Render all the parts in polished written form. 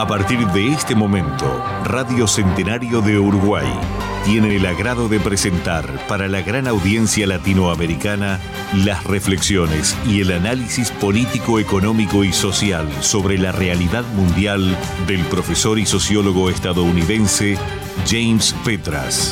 partir de este momento, Radio Centenario de Uruguay tiene el agrado de presentar para la gran audiencia latinoamericana las reflexiones y el análisis político, económico y social sobre la realidad mundial del profesor y sociólogo estadounidense James Petras.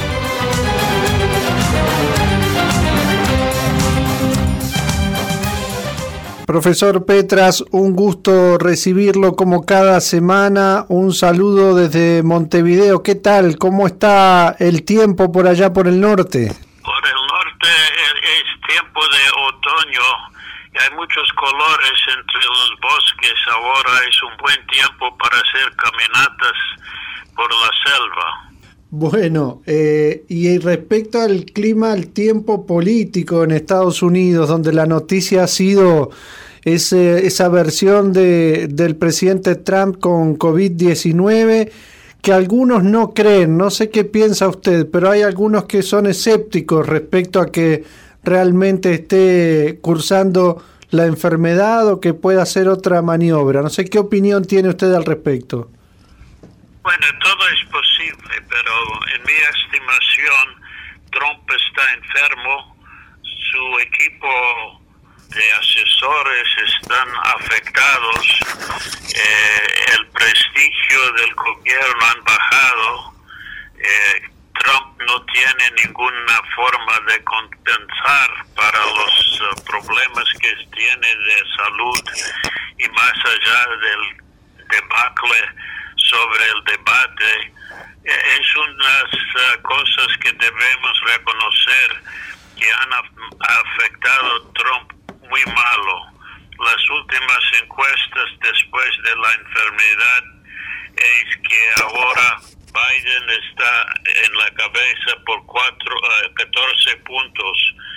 Profesor Petras, un gusto recibirlo como cada semana. Un saludo desde Montevideo. ¿Qué tal? ¿Cómo está el tiempo por allá por el norte? Por el norte es tiempo de otoño y hay muchos colores entre los bosques. Ahora es un buen tiempo para hacer caminatas por la selva. Bueno, y respecto al clima, al tiempo político en Estados Unidos, donde la noticia ha sido esa versión del presidente Trump con COVID-19, que algunos no creen, no sé qué piensa usted, pero hay algunos que son escépticos respecto a que realmente esté cursando la enfermedad o que pueda hacer otra maniobra. No sé qué opinión tiene usted al respecto. Bueno, todo es posible, pero en mi estimación, Trump está enfermo, su equipo de asesores están afectados, el prestigio del gobierno ha bajado, Trump no tiene ninguna forma de compensar para los problemas que tiene de salud y más allá del debacle sobre el debate, es unas cosas que debemos reconocer que han afectado a Trump muy malo. Las últimas encuestas después de la enfermedad es que ahora Biden está en la cabeza por 14 puntos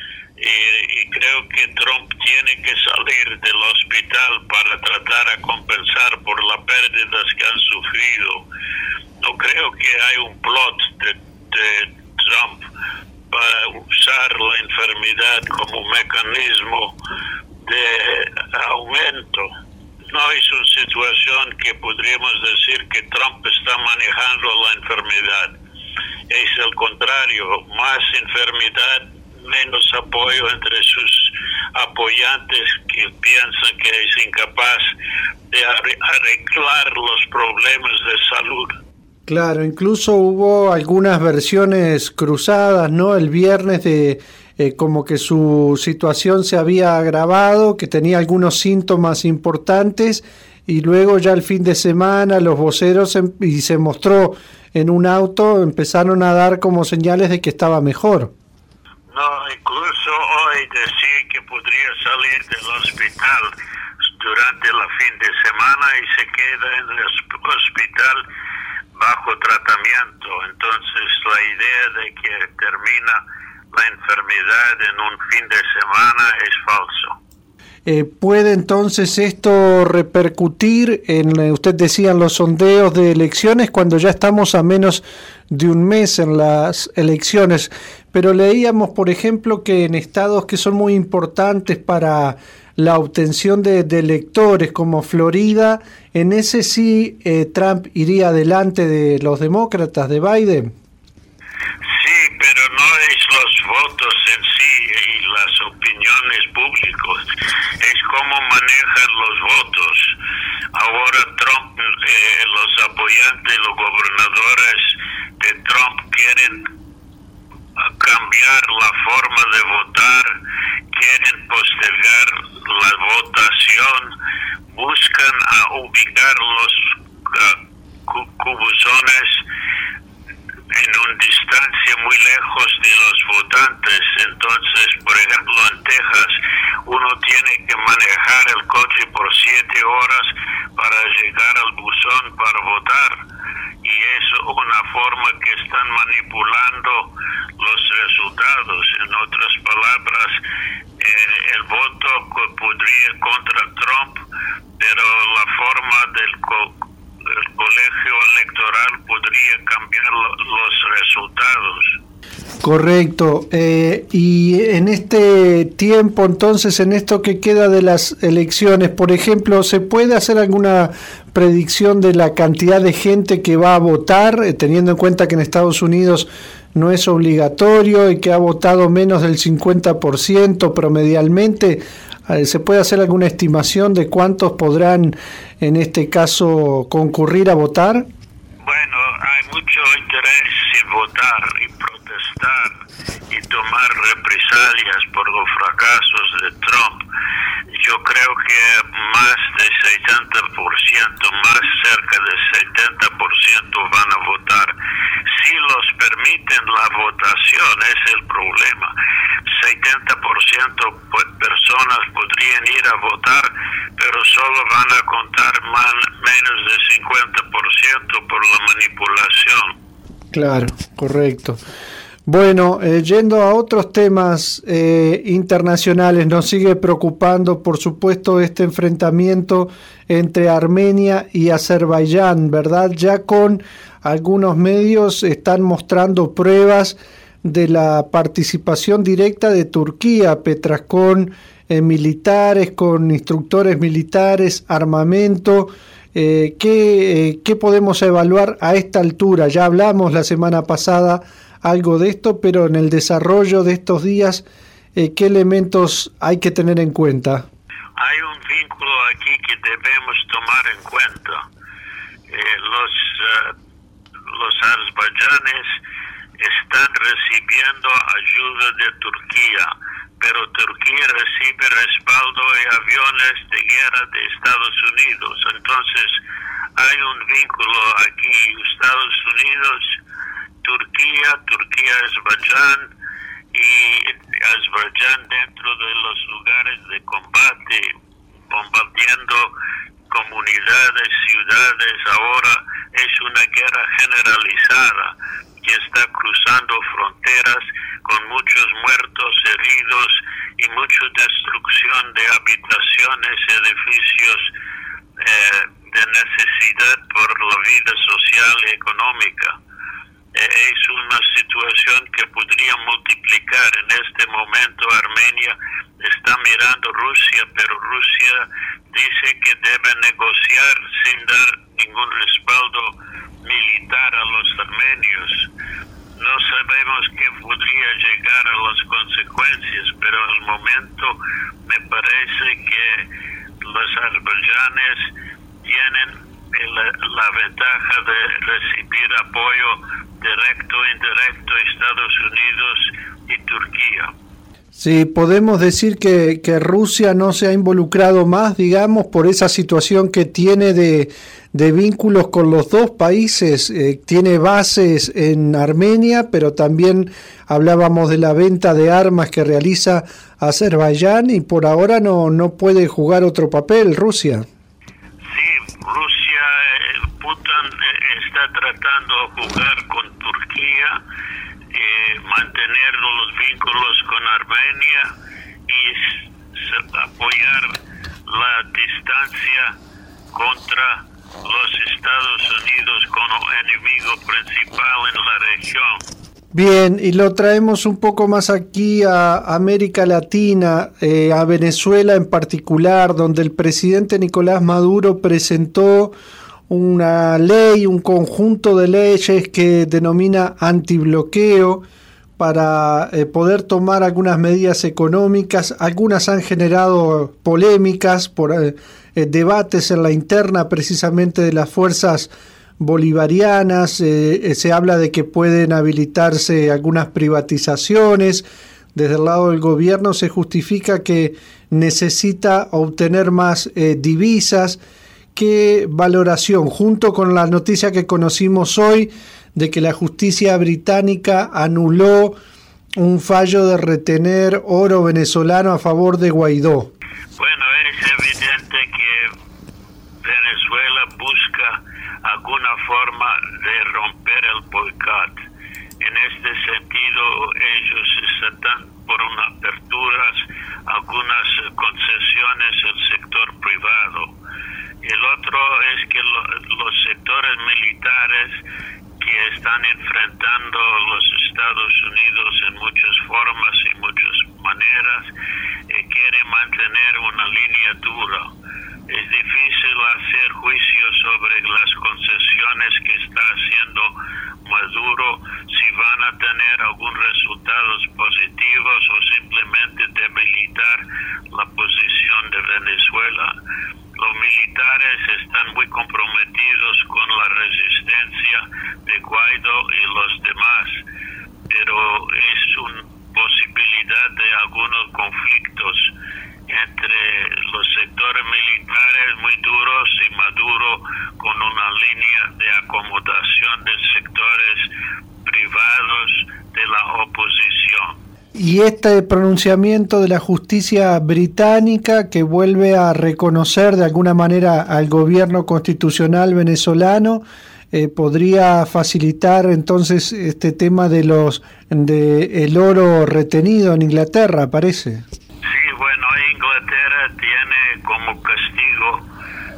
y creo que Trump tiene que salir del hospital para tratar de compensar por las pérdidas que han sufrido. No creo que hay un plot de Trump para usar la enfermedad como mecanismo de aumento. No es una situación que podríamos decir que Trump está manejando la enfermedad. Es el contrario, más enfermedad, menos apoyo entre sus apoyantes que piensan que es incapaz de arreglar los problemas de salud. Claro, incluso hubo algunas versiones cruzadas, ¿no? El viernes de como que su situación se había agravado, que tenía algunos síntomas importantes, y luego ya el fin de semana los voceros y se mostró en un auto, empezaron a dar como señales de que estaba mejor. No, incluso hoy decía que podría salir del hospital durante el fin de semana y se queda en el hospital bajo tratamiento. Entonces la idea de que termina la enfermedad en un fin de semana es falso. ¿Puede entonces esto repercutir en, usted decía, en los sondeos de elecciones, cuando ya estamos a menos de un mes en las elecciones? Pero leíamos, por ejemplo, que en estados que son muy importantes para la obtención de electores, como Florida, en ese sí Trump iría adelante de los demócratas, de Biden. Sí, pero no es los votos en sí y las opiniones públicas, es cómo manejan los votos. Ahora Trump, los apoyantes, los gobernadores de Trump quieren cambiar la forma de votar, quieren postergar la votación, buscan ubicar los cubuzones en una distancia muy lejos de los votantes. Entonces, por ejemplo, en Texas, uno tiene que manejar el coche por 7 horas para llegar al buzón para votar. Y es una forma que están manipulando los resultados. En otras palabras, el voto podría contra Trump, pero la forma del colegio electoral podría cambiar los resultados. Correcto. Y en este tiempo, entonces, en esto que queda de las elecciones, por ejemplo, ¿se puede hacer alguna predicción de la cantidad de gente que va a votar, teniendo en cuenta que en Estados Unidos no es obligatorio y que ha votado menos del 50% promedialmente? ¿Se puede hacer alguna estimación de cuántos podrán, en este caso, concurrir a votar? Bueno, hay mucho interés en votar y protestar y tomar represalias por los fracasos de Trump. Yo creo que más de 70%, más cerca de 70% van a votar. Si los permiten la votación, es el problema. 70% personas podrían ir a votar, pero solo van a contar menos de 50% por la manipulación. Claro, correcto. Bueno, yendo a otros temas internacionales, nos sigue preocupando, por supuesto, este enfrentamiento entre Armenia y Azerbaiyán, ¿verdad? Ya con algunos medios están mostrando pruebas de la participación directa de Turquía, Petras, con militares, con instructores militares, armamento. ¿Qué podemos evaluar a esta altura? Ya hablamos la semana pasada algo de esto, pero en el desarrollo de estos días, ¿qué elementos hay que tener en cuenta? Hay un vínculo aquí que debemos tomar en cuenta. Los azerbaiyanes están recibiendo ayuda de Turquía, pero Turquía recibe respaldo de aviones de guerra de Estados Unidos. Entonces, hay un vínculo aquí, Estados Unidos, Turquía, Azerbaiyán, y Azerbaiyán dentro de los lugares de combate, bombardeando comunidades, ciudades. Ahora es una guerra generalizada que está cruzando fronteras con muchos muertos, heridos y mucha destrucción de habitaciones, edificios de necesidad por la vida social y económica. Es una situación que podría multiplicar. En este momento Armenia está mirando a Rusia, pero Rusia dice que debe negociar sin dar ningún respaldo militar a los armenios. No sabemos qué podría llegar a las consecuencias, pero al momento me parece que los azerbaiyanes tienen la ventaja de recibir apoyo directo e indirecto de Estados Unidos y Turquía. Sí, podemos decir que Rusia no se ha involucrado más, digamos, por esa situación que tiene de vínculos con los dos países. Tiene bases en Armenia, pero también hablábamos de la venta de armas que realiza Azerbaiyán, y por ahora no puede jugar otro papel Rusia. Sí, Rusia, Putin está tratando de jugar con Turquía, mantener los vínculos con Armenia y apoyar la distancia contra los Estados Unidos como enemigo principal en la región. Bien, y lo traemos un poco más aquí a América Latina, a Venezuela en particular, donde el presidente Nicolás Maduro presentó una ley, un conjunto de leyes que denomina antibloqueo para poder tomar algunas medidas económicas. Algunas han generado polémicas por debates en la interna precisamente de las fuerzas bolivarianas. Se habla de que pueden habilitarse algunas privatizaciones. Desde el lado del gobierno se justifica que necesita obtener más divisas. ¿Qué valoración, junto con la noticia que conocimos hoy de que la justicia británica anuló un fallo de retener oro venezolano a favor de Guaidó? Bueno, es evidente que Venezuela busca alguna forma de romper el boicot. En este sentido, ellos están por una aperturas, algunas concesiones al sector privado. El otro es que los sectores militares que están enfrentando los Estados Unidos en muchas formas y muchas maneras, quiere mantener una línea dura. Es difícil hacer juicio sobre las concesiones que está haciendo Maduro, si van a tener algunos resultados positivos o simplemente debilitar la posición de Venezuela. Los militares están muy comprometidos con la resistencia de Guaidó y los demás, pero es una posibilidad de algunos conflictos entre los sectores militares muy duros y Maduro con una línea de acomodación de sectores privados de la oposición. Y este pronunciamiento de la justicia británica que vuelve a reconocer de alguna manera al gobierno constitucional venezolano podría facilitar entonces este tema de el oro retenido en Inglaterra, parece. Sí, bueno, Inglaterra tiene como castigo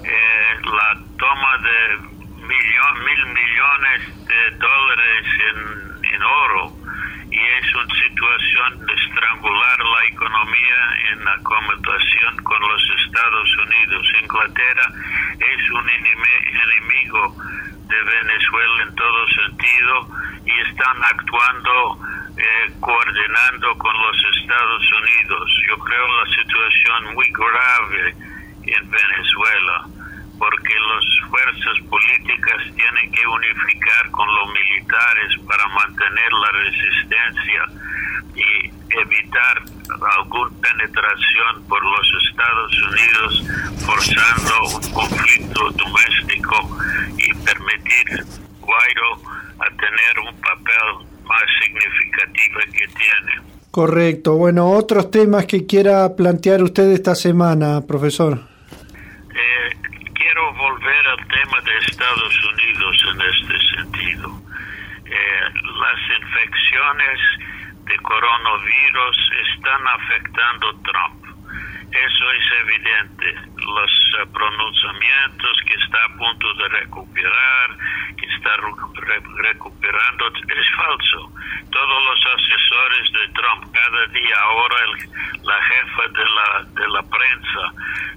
la toma de $1,000 millones de dólares en oro, y es una situación de estrangular la economía en acomodación con los Estados Unidos. Inglaterra es un enemigo de Venezuela en todo sentido y están actuando coordinando con los Estados Unidos. Yo creo la situación muy grave en Venezuela, porque las fuerzas políticas tienen que unificar con los militares para mantener la resistencia y evitar alguna penetración por los Estados Unidos, forzando un conflicto doméstico y permitir Guaidó a tener un papel más significativo que tiene. Correcto. Bueno, otros temas que quiera plantear usted esta semana, profesor. Quiero volver al tema de Estados Unidos en este sentido. Las infecciones de coronavirus están afectando a Trump. Eso es evidente. Los pronunciamientos que está a punto de recuperar, que está recuperando, es falso. Todos los asesores de Trump, cada día ahora la jefa de la prensa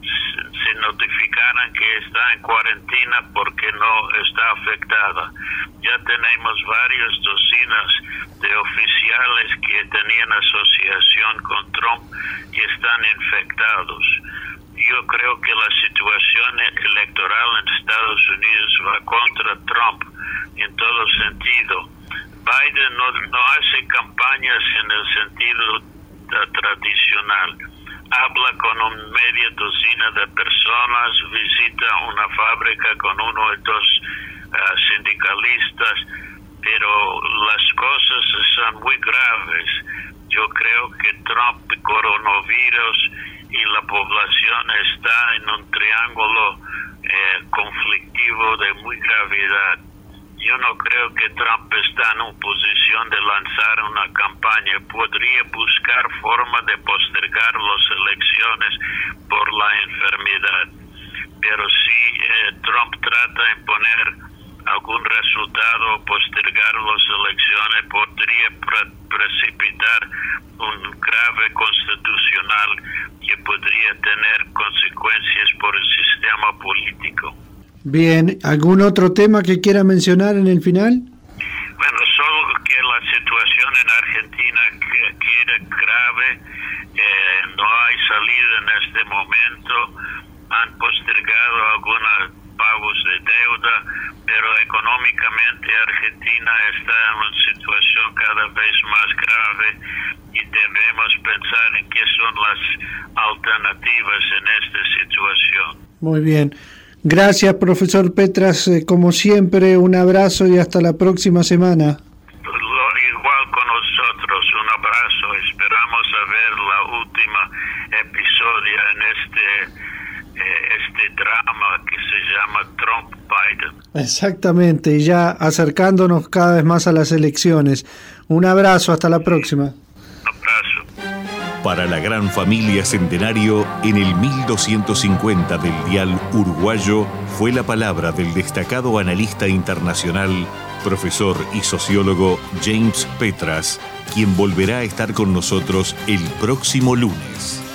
se notificaron que está en cuarentena porque no está afectada. Ya tenemos varias docenas de oficiales que tenían asociación con Trump y están infectados. Yo creo que la situación electoral en Estados Unidos va contra Trump en todo sentido. Biden no hace campañas en el sentido tradicional. Habla con media docena de personas, visita una fábrica con uno o dos sindicalistas, pero las cosas son muy graves. Yo creo que Trump, coronavirus y la población está en un triángulo conflictivo de muy gravedad. Yo no creo que Trump está en una posición de lanzar una campaña. Podría buscar forma de postergar las elecciones por la enfermedad. Pero si Trump trata de imponer algún resultado o postergar las elecciones, podría precipitar un grave constitucional que podría tener consecuencias por el sistema político. Bien, ¿algún otro tema que quiera mencionar en el final? Bueno, solo que la situación en Argentina queda grave, no hay salida en este momento, han postergado algunos pagos de deuda, pero económicamente Argentina está en una situación cada vez más grave y debemos pensar en qué son las alternativas en esta situación. Muy bien. Gracias, profesor Petras. Como siempre, un abrazo y hasta la próxima semana. Igual con nosotros, un abrazo. Esperamos a ver la última episodio en este drama que se llama Trump-Biden. Exactamente, y ya acercándonos cada vez más a las elecciones. Un abrazo, hasta la próxima. Un abrazo. Para la gran familia Centenario, en el 1250 del dial uruguayo, fue la palabra del destacado analista internacional profesor y sociólogo James Petras, quien volverá a estar con nosotros el próximo lunes.